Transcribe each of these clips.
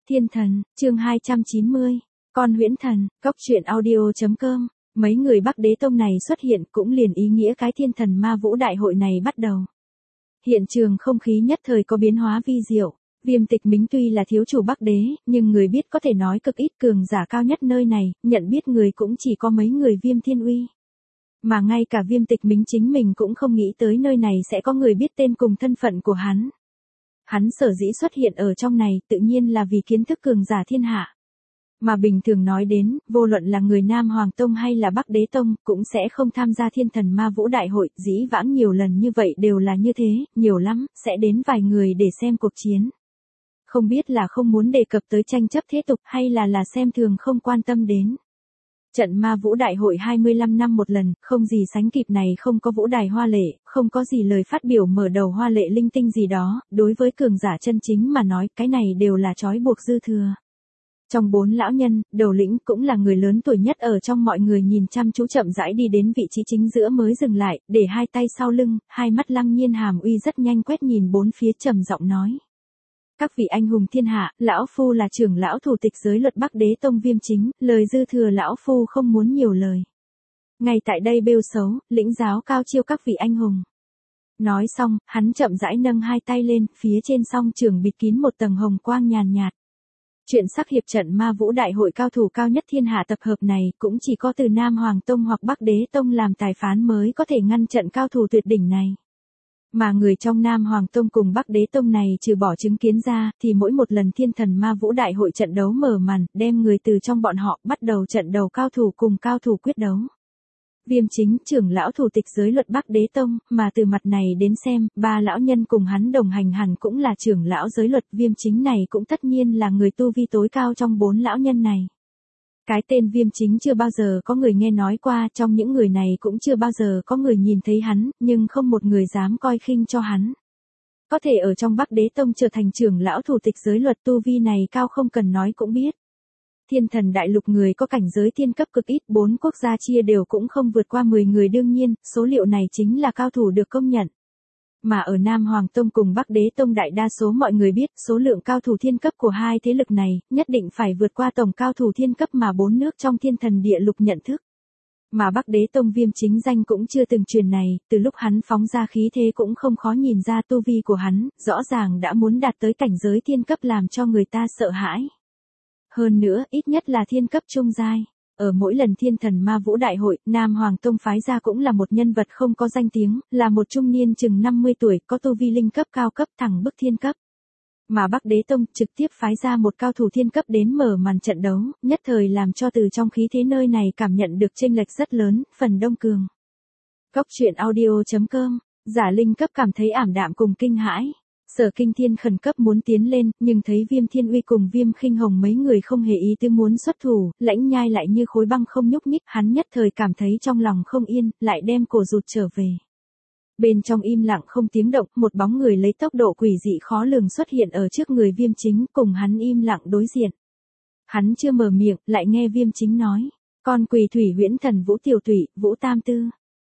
Thiên thần, chương 290, con huyễn thần, cóc truyện audio.com. Mấy người Bắc Đế Tông này xuất hiện cũng liền ý nghĩa cái thiên thần ma vũ đại hội này bắt đầu. Hiện trường không khí nhất thời có biến hóa vi diệu. Viêm Tịch Mính tuy là thiếu chủ Bắc Đế, nhưng người biết có thể nói cực ít, cường giả cao nhất nơi này, nhận biết người cũng chỉ có mấy người Viêm Thiên Uy. Mà ngay cả Viêm Tịch Mính chính mình cũng không nghĩ tới nơi này sẽ có người biết tên cùng thân phận của hắn. Hắn sở dĩ xuất hiện ở trong này tự nhiên là vì kiến thức cường giả thiên hạ. Mà bình thường nói đến, vô luận là người Nam Hoàng Tông hay là Bắc Đế Tông, cũng sẽ không tham gia thiên thần ma vũ đại hội, dĩ vãng nhiều lần như vậy đều là như thế, nhiều lắm, sẽ đến vài người để xem cuộc chiến. Không biết là không muốn đề cập tới tranh chấp thế tục hay là xem thường không quan tâm đến. Trận ma vũ đại hội 25 năm một lần, không gì sánh kịp này, không có vũ đài hoa lệ, không có gì lời phát biểu mở đầu hoa lệ linh tinh gì đó, đối với cường giả chân chính mà nói, cái này đều là trói buộc dư thừa. Trong 4 lão nhân, đầu lĩnh cũng là người lớn tuổi nhất ở trong mọi người nhìn chăm chú chậm rãi đi đến vị trí chính giữa mới dừng lại, để hai tay sau lưng, hai mắt lăng nhiên hàm uy rất nhanh quét nhìn bốn phía trầm giọng nói. Các vị anh hùng thiên hạ, lão phu là trưởng lão thủ tịch giới luật Bắc Đế Tông Viêm Chính, lời dư thừa lão phu không muốn nhiều lời. Ngay tại đây bêu xấu, lĩnh giáo cao chiêu các vị anh hùng. Nói xong, hắn chậm rãi nâng hai tay lên, phía trên song trường bịt kín một tầng hồng quang nhàn nhạt. Chuyện sắc hiệp trận ma vũ đại hội cao thủ cao nhất thiên hạ tập hợp này cũng chỉ có từ Nam Hoàng Tông hoặc Bắc Đế Tông làm tài phán mới có thể ngăn trận cao thủ tuyệt đỉnh này. Mà người trong Nam Hoàng Tông cùng Bắc Đế Tông này trừ bỏ chứng kiến ra, thì mỗi một lần thiên thần ma vũ đại hội trận đấu mở màn, đem người từ trong bọn họ bắt đầu trận đầu cao thủ cùng cao thủ quyết đấu. Viêm Chính, trưởng lão thủ tịch giới luật Bắc Đế Tông, mà từ mặt này đến xem, 3 lão nhân cùng hắn đồng hành hẳn cũng là trưởng lão giới luật. Viêm Chính này cũng tất nhiên là người tu vi tối cao trong 4 lão nhân này. Cái tên Viêm Chính chưa bao giờ có người nghe nói qua, trong những người này cũng chưa bao giờ có người nhìn thấy hắn, nhưng không một người dám coi khinh cho hắn. Có thể ở trong Bắc Đế Tông trở thành trưởng lão thủ tịch giới luật, tu vi này cao không cần nói cũng biết. Thiên thần đại lục người có cảnh giới thiên cấp cực ít, 4 quốc gia chia đều cũng không vượt qua 10 người, đương nhiên, số liệu này chính là cao thủ được công nhận. Mà ở Nam Hoàng Tông cùng Bắc Đế Tông đại đa số mọi người biết, số lượng cao thủ thiên cấp của hai thế lực này, nhất định phải vượt qua tổng cao thủ thiên cấp mà 4 nước trong thiên thần địa lục nhận thức. Mà Bắc Đế Tông Viêm Chính danh cũng chưa từng truyền này, từ lúc hắn phóng ra khí thế cũng không khó nhìn ra tu vi của hắn, rõ ràng đã muốn đạt tới cảnh giới thiên cấp làm cho người ta sợ hãi. Hơn nữa, ít nhất là thiên cấp trung giai. Ở mỗi lần thiên thần ma vũ đại hội, Nam Hoàng Tông phái ra cũng là một nhân vật không có danh tiếng, là một trung niên chừng 50 tuổi, có tu vi linh cấp cao cấp thẳng bức thiên cấp. Mà Bắc Đế Tông trực tiếp phái ra một cao thủ thiên cấp đến mở màn trận đấu, nhất thời làm cho từ trong khí thế nơi này cảm nhận được chênh lệch rất lớn, phần đông cường. Cóc truyện audio.com, giả linh cấp cảm thấy ảm đạm cùng kinh hãi. Sở Kinh Thiên khẩn cấp muốn tiến lên, nhưng thấy Viêm Thiên Uy cùng Viêm Khinh Hồng mấy người không hề ý tư muốn xuất thủ, Lãnh Nhai lại như khối băng không nhúc nhích, hắn nhất thời cảm thấy trong lòng không yên, lại đem cổ rụt trở về. Bên trong im lặng không tiếng động, một bóng người lấy tốc độ quỷ dị khó lường xuất hiện ở trước người Viêm Chính, cùng hắn im lặng đối diện. Hắn chưa mở miệng, lại nghe Viêm Chính nói, con Quỳ Thủy huyễn thần Vũ Tiểu Thủy, Vũ Tam Tư.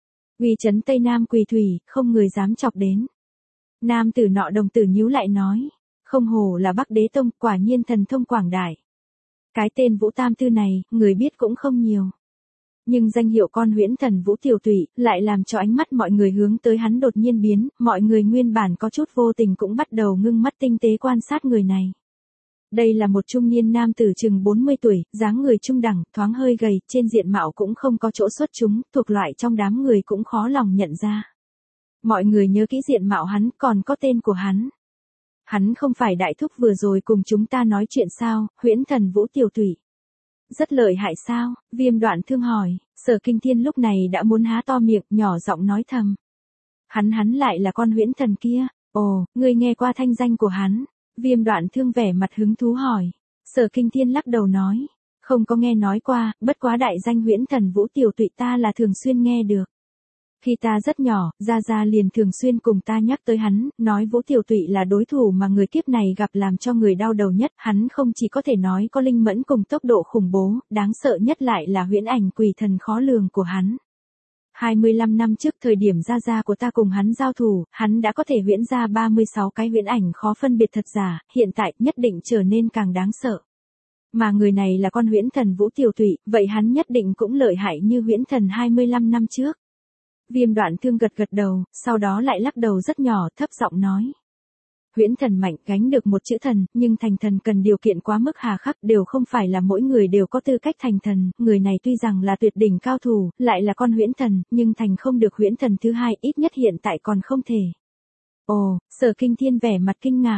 Uy trấn Tây Nam Quỳ Thủy, không người dám chọc đến. Nam tử nọ đồng tử nhíu lại nói, không hổ là Bắc Đế Tông, quả nhiên thần thông quảng đại. Cái tên Vũ Tam Tư này, người biết cũng không nhiều. Nhưng danh hiệu con huyễn thần Vũ Tiểu Tụy, lại làm cho ánh mắt mọi người hướng tới hắn đột nhiên biến, mọi người nguyên bản có chút vô tình cũng bắt đầu ngưng mắt tinh tế quan sát người này. Đây là một trung niên nam tử chừng 40 tuổi, dáng người trung đẳng, thoáng hơi gầy, trên diện mạo cũng không có chỗ xuất chúng, thuộc loại trong đám người cũng khó lòng nhận ra. Mọi người nhớ kỹ diện mạo hắn, còn có tên của hắn. Hắn không phải đại thúc vừa rồi cùng chúng ta nói chuyện sao, huyễn thần Vũ Tiểu Thủy. Rất lợi hại sao, Viêm Đoạn Thương hỏi, Sở Kinh Thiên lúc này đã muốn há to miệng, nhỏ giọng nói thầm. Hắn lại là con huyễn thần kia, ồ, ngươi nghe qua thanh danh của hắn. Viêm Đoạn Thương vẻ mặt hứng thú hỏi. Sở Kinh Thiên lắc đầu nói, không có nghe nói qua, bất quá đại danh huyễn thần Vũ Tiểu Thủy ta là thường xuyên nghe được. Khi ta rất nhỏ, Gia liền thường xuyên cùng ta nhắc tới hắn, nói Vũ Tiểu Thụy là đối thủ mà người kiếp này gặp làm cho người đau đầu nhất, hắn không chỉ có thể nói có linh mẫn cùng tốc độ khủng bố, đáng sợ nhất lại là huyễn ảnh quỷ thần khó lường của hắn. 25 năm trước thời điểm gia gia của ta cùng hắn giao thủ, hắn đã có thể huyễn ra 36 cái huyễn ảnh khó phân biệt thật giả, hiện tại nhất định trở nên càng đáng sợ. Mà người này là con huyễn thần Vũ Tiểu Tụy, vậy hắn nhất định cũng lợi hại như huyễn thần 25 năm trước. Viêm Đoạn Thương gật gật đầu, sau đó lại lắc đầu rất nhỏ, thấp giọng nói. Huyễn thần mạnh gánh được một chữ thần, nhưng thành thần cần điều kiện quá mức hà khắc, đều không phải là mỗi người đều có tư cách thành thần, người này tuy rằng là tuyệt đỉnh cao thủ, lại là con huyễn thần, nhưng thành không được huyễn thần thứ hai, ít nhất hiện tại còn không thể. Ồ, Sở Kinh Thiên vẻ mặt kinh ngạc.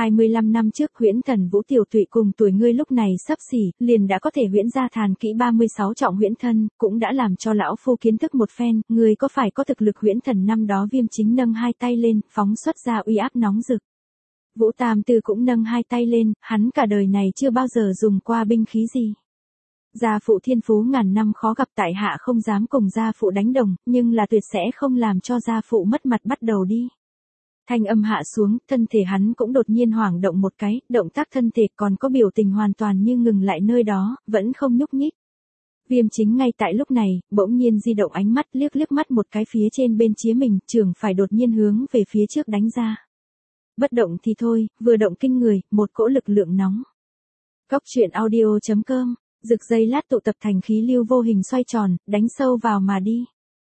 25 năm trước huyễn thần Vũ Tiểu Tụy cùng tuổi ngươi lúc này sắp xỉ, liền đã có thể huyễn ra Thàn Kỹ 36 trọng huyễn thân, cũng đã làm cho lão phu kiến thức một phen, ngươi có phải có thực lực huyễn thần năm đó Viêm Chính nâng hai tay lên, phóng xuất ra uy áp nóng rực. Vũ Tam Tư cũng nâng hai tay lên, hắn cả đời này chưa bao giờ dùng qua binh khí gì. Gia phụ thiên phú ngàn năm khó gặp, tại hạ không dám cùng gia phụ đánh đồng, nhưng là tuyệt sẽ không làm cho gia phụ mất mặt. Bắt đầu đi. Thanh âm hạ xuống, thân thể hắn cũng đột nhiên hoảng động một cái, động tác thân thể còn có biểu tình hoàn toàn như ngừng lại nơi đó, vẫn không nhúc nhích. Viêm Chính ngay tại lúc này, bỗng nhiên di động ánh mắt liếc mắt một cái phía trên bên chía mình, trường phải đột nhiên hướng về phía trước đánh ra. Bất động thì thôi, vừa động kinh người, một cỗ lực lượng nóng. Góc truyện audio.com, rực dây lát tụ tập thành khí lưu vô hình xoay tròn, đánh sâu vào mà đi.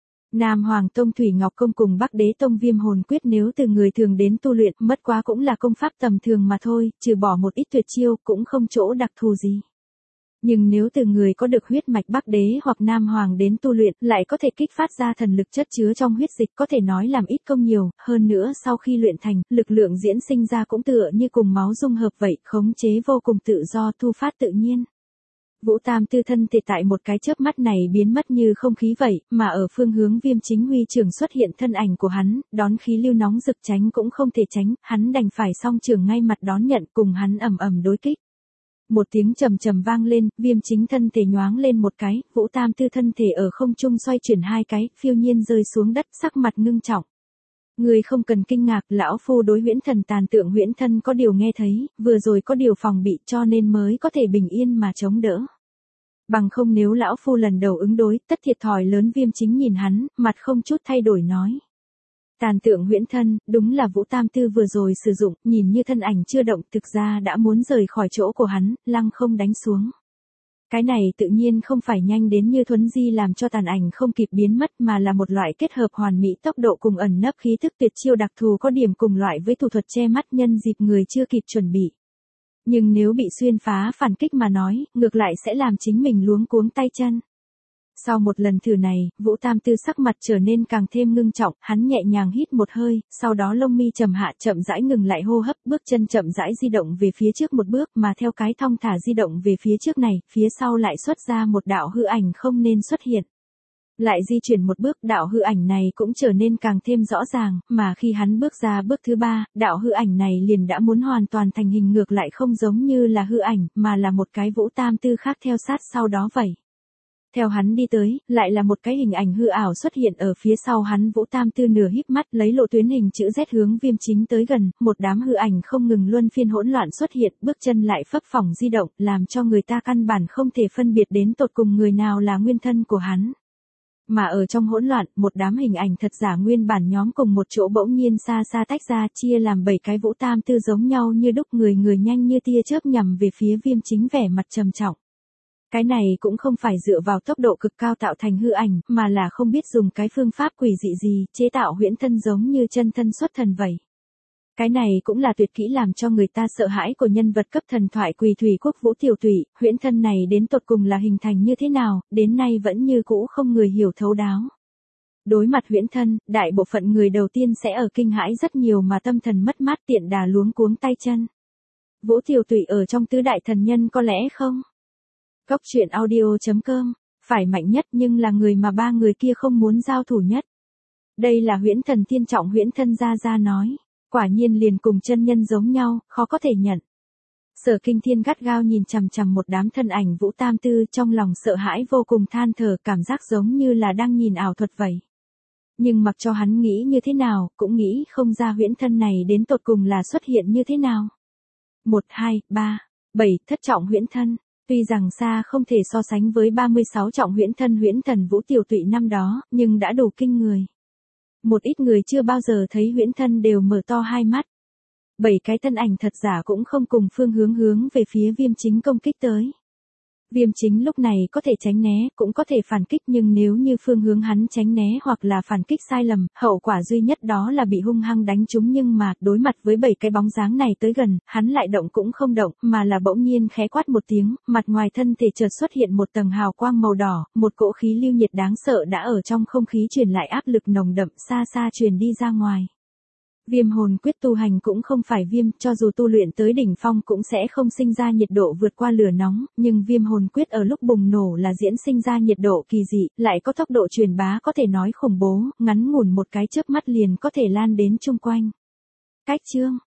Nam Hoàng Tông Thủy Ngọc Công cùng Bắc Đế Tông Viêm Hồn Quyết nếu từ người thường đến tu luyện, mất quá cũng là công pháp tầm thường mà thôi, trừ bỏ một ít tuyệt chiêu, cũng không chỗ đặc thù gì. Nhưng nếu từ người có được huyết mạch Bắc Đế hoặc Nam Hoàng đến tu luyện, lại có thể kích phát ra thần lực chất chứa trong huyết dịch, có thể nói làm ít công nhiều, hơn nữa sau khi luyện thành, lực lượng diễn sinh ra cũng tựa như cùng máu dung hợp vậy, khống chế vô cùng tự do, thu phát tự nhiên. Vũ Tam Tư thân thể tại một cái chớp mắt này biến mất như không khí vậy, mà ở phương hướng Viêm Chính huy trường xuất hiện thân ảnh của hắn, đón khí lưu nóng rực tránh cũng không thể tránh, hắn đành phải song trường ngay mặt đón nhận cùng hắn ầm ầm đối kích. Một tiếng trầm trầm vang lên, Viêm Chính thân thể nhoáng lên một cái, Vũ Tam Tư thân thể ở không trung xoay chuyển hai cái, phiêu nhiên rơi xuống đất, sắc mặt ngưng trọng. Người không cần kinh ngạc, lão phu đối huyễn thần tàn tượng huyễn thân có điều nghe thấy, vừa rồi có điều phòng bị cho nên mới có thể bình yên mà chống đỡ. Bằng không nếu lão phu lần đầu ứng đối, tất thiệt thòi lớn. Viêm Chính nhìn hắn, mặt không chút thay đổi nói. Tàn tượng huyễn thân, đúng là Vũ Tam Tư vừa rồi sử dụng, nhìn như thân ảnh chưa động, thực ra đã muốn rời khỏi chỗ của hắn, lăng không đánh xuống. Cái này tự nhiên không phải nhanh đến như thuấn di làm cho tàn ảnh không kịp biến mất, mà là một loại kết hợp hoàn mỹ tốc độ cùng ẩn nấp khí thức tuyệt chiêu đặc thù, có điểm cùng loại với thủ thuật che mắt nhân dịp người chưa kịp chuẩn bị. Nhưng nếu bị xuyên phá phản kích mà nói, ngược lại sẽ làm chính mình luống cuống tay chân. Sau một lần thử này, Vũ Tam Tư sắc mặt trở nên càng thêm ngưng trọng, hắn nhẹ nhàng hít một hơi, sau đó lông mi trầm hạ, chậm rãi ngừng lại hô hấp, bước chân chậm rãi di động về phía trước một bước, mà theo cái thong thả di động về phía trước này, phía sau lại xuất ra một đạo hư ảnh không nên xuất hiện. Lại di chuyển một bước, đạo hư ảnh này cũng trở nên càng thêm rõ ràng, mà khi hắn bước ra bước thứ ba, đạo hư ảnh này liền đã muốn hoàn toàn thành hình, ngược lại không giống như là hư ảnh, mà là một cái Vũ Tam Tư khác theo sát sau đó vậy. Theo hắn đi tới, lại là một cái hình ảnh hư ảo xuất hiện ở phía sau hắn. Vũ Tam Tư nửa híp mắt lấy lộ tuyến hình chữ Z hướng Viêm Chính tới gần, một đám hư ảnh không ngừng luân phiên hỗn loạn xuất hiện, bước chân lại phấp phỏng di động, làm cho người ta căn bản không thể phân biệt đến tột cùng người nào là nguyên thân của hắn. Mà ở trong hỗn loạn, một đám hình ảnh thật giả nguyên bản nhóm cùng một chỗ bỗng nhiên xa xa tách ra, chia làm 7 cái Vũ Tam Tư giống nhau như đúc, người nhanh như tia chớp nhằm về phía Viêm Chính, vẻ mặt trầm trọng. Cái này cũng không phải dựa vào tốc độ cực cao tạo thành hư ảnh, mà là không biết dùng cái phương pháp quỷ dị gì, chế tạo huyễn thân giống như chân thân xuất thần vậy. Cái này cũng là tuyệt kỹ làm cho người ta sợ hãi của nhân vật cấp thần thoại Quỳ Thủy Quốc Vũ Tiểu Tụy. Huyễn thân này đến tột cùng là hình thành như thế nào, đến nay vẫn như cũ không người hiểu thấu đáo. Đối mặt huyễn thân, đại bộ phận người đầu tiên sẽ ở kinh hãi rất nhiều mà tâm thần mất mát, tiện đà luống cuống tay chân. Vũ Tiểu Tụy ở trong tứ đại thần nhân có lẽ không? Góc truyện audio.com, phải mạnh nhất nhưng là người mà ba người kia không muốn giao thủ nhất. Đây là huyễn thần thiên trọng huyễn thân gia nói. Quả nhiên liền cùng chân nhân giống nhau, khó có thể nhận. Sở Kinh Thiên gắt gao nhìn chằm chằm một đám thân ảnh Vũ Tam Tư, trong lòng sợ hãi vô cùng, than thở, cảm giác giống như là đang nhìn ảo thuật vậy. Nhưng mặc cho hắn nghĩ như thế nào, cũng nghĩ không ra huyễn thân này đến tột cùng là xuất hiện như thế nào. 1, 2, 3, 7 thất trọng huyễn thân. Tuy rằng xa không thể so sánh với 36 trọng huyễn thần Vũ Tiểu Tụy năm đó, nhưng đã đủ kinh người. Một ít người chưa bao giờ thấy huyễn thân đều mở to hai mắt. 7 cái thân ảnh thật giả cũng không cùng phương hướng về phía Viêm Chính công kích tới. Viêm Chính lúc này có thể tránh né, cũng có thể phản kích, nhưng nếu như phương hướng hắn tránh né hoặc là phản kích sai lầm, hậu quả duy nhất đó là bị hung hăng đánh trúng. Nhưng mà, đối mặt với 7 cái bóng dáng này tới gần, hắn lại động cũng không động, mà là bỗng nhiên khẽ quát một tiếng, mặt ngoài thân thể chợt xuất hiện một tầng hào quang màu đỏ, một cỗ khí lưu nhiệt đáng sợ đã ở trong không khí truyền lại áp lực nồng đậm xa xa truyền đi ra ngoài. Viêm hồn quyết tu hành cũng không phải viêm, cho dù tu luyện tới đỉnh phong cũng sẽ không sinh ra nhiệt độ vượt qua lửa nóng, nhưng viêm hồn quyết ở lúc bùng nổ là diễn sinh ra nhiệt độ kỳ dị, lại có tốc độ truyền bá có thể nói khủng bố, ngắn ngủn một cái chớp mắt liền có thể lan đến chung quanh. Cách chương